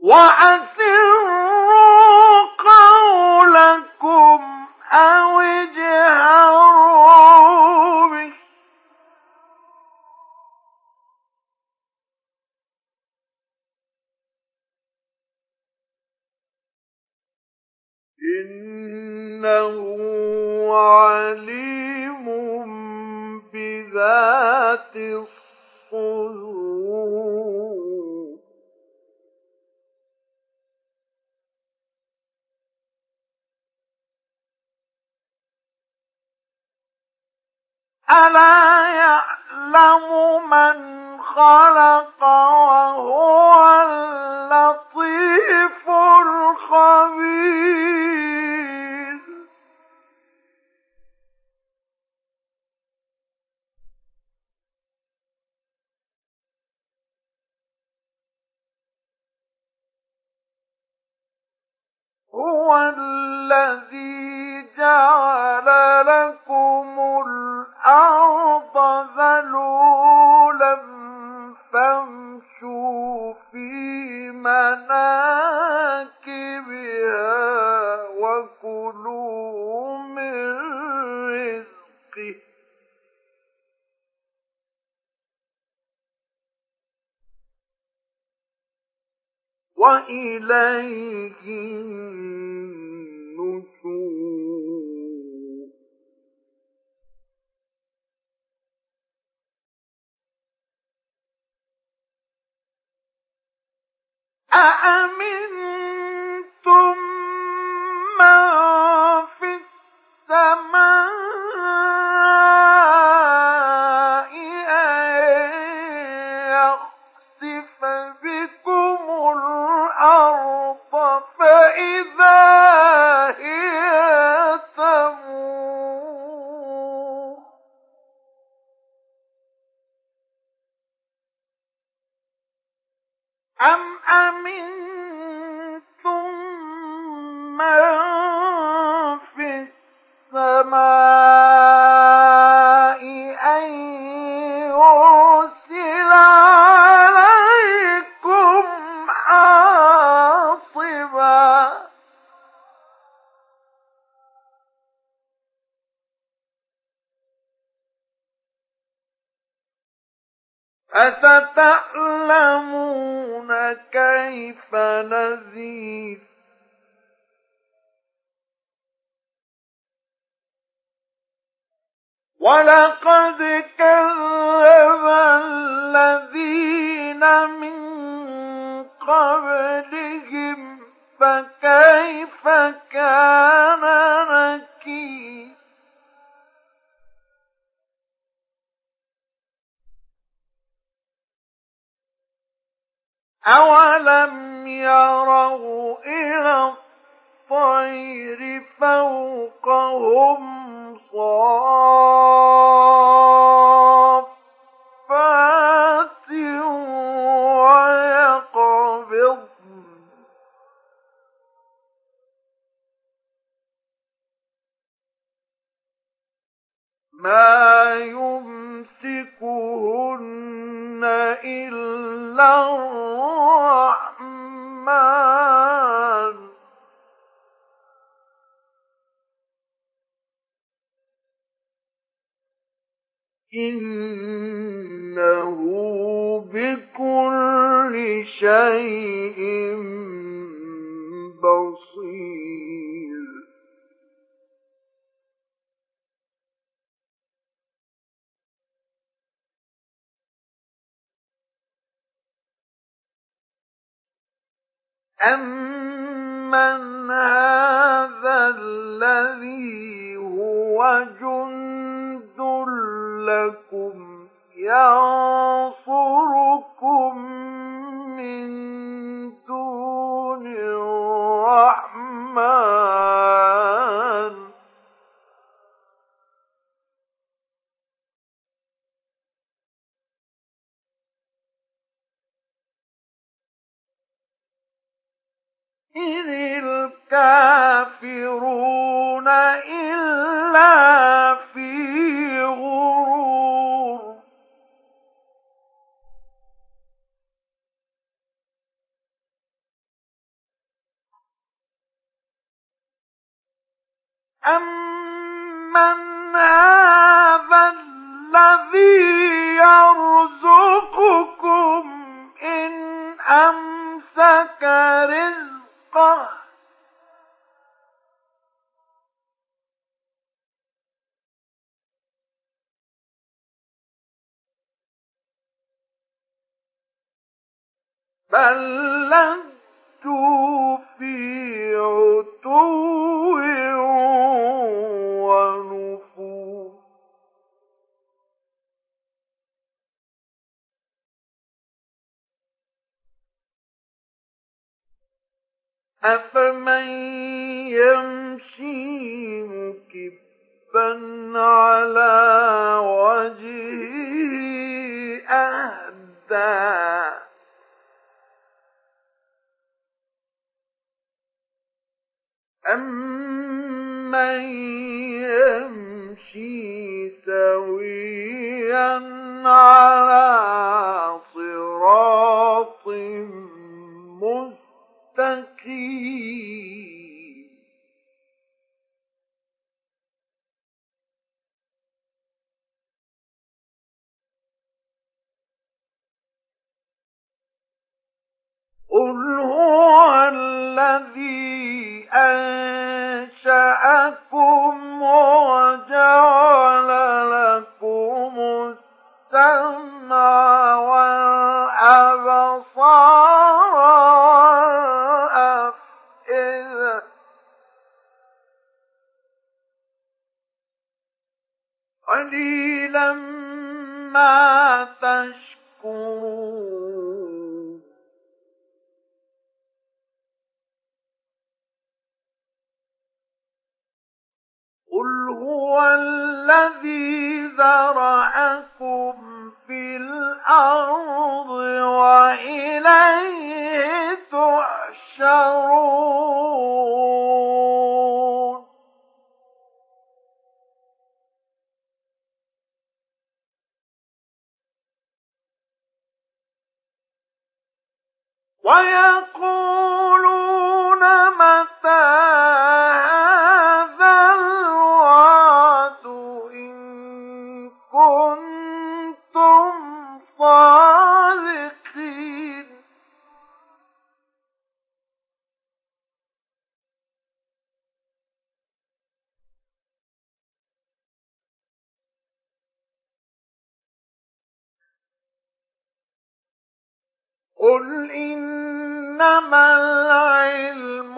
وأسروا قولكم أو اجهروا به إنه عليم بذات الصدور ألا يعلم من خلق وهو اللطيف الخبير هو الذي جعل لكم الأرض ذلولا فامشوا في مناكبها وكلوا من رزقه وإليه النشور أأمنتم من في السماء أن يخسف بكم الأرض فإذا هي تمور أم أمنتم من في السماء أن يرسل عليكم حاصبا فستعلمون كيف نذير ولقد كذب الذين من قبلهم فكيف كان نكير أولم يروا إلى الطير فوقهم صافات ويقبضن ما يمسكهن إلا الرحمن إنه بكل شيء بصير أَمَّنْ هَذَا الَّذِي هُوَ جُندٌ لَّكُمْ يَنصُرُكُم مِّن دُونِ الرَّحْمَٰنِ إِنِ الْكَافِرُونَ إِلَّا فِي غُرُورٍ أَمَّنْ هَٰذَا الَّذِي يَرْزُقُكُمْ إِنْ أَمْسَكَ رِزْقَهُ بَل لَّجُّوا فِي عُتُوٍّ وَنُفُورٍ أَفَمَن يَمْشِي مُكِبًّا عَلَىٰ وَجْهِهِ أَهْدَىٰ أَمَّن يَمْشِي سَوِيًّا عَلَىٰ صِرَاطٍ مُّسْتَقِيمٍ قُلْ هُوَ الَّذِي أَنشَأَكُمْ وَجَعَلَ لَكُمُ السَّمْعَ وَالْأَبْصَارَ وَالْأَفْئِدَةَ قَلِيلًا مَا تَشْكُرُونَ قُلْ هُوَ الَّذِي ذَرَأَكُمْ فِي الْأَرْضِ وَإِلَيْهِ تُحْشَرُونَ وَيَقُولُونَ مَتَىٰ هَٰذَا الْوَعْدُ إِن كُنتُمْ صَادِقِينَ قُلْ إِنَّمَا الْعِلْمُ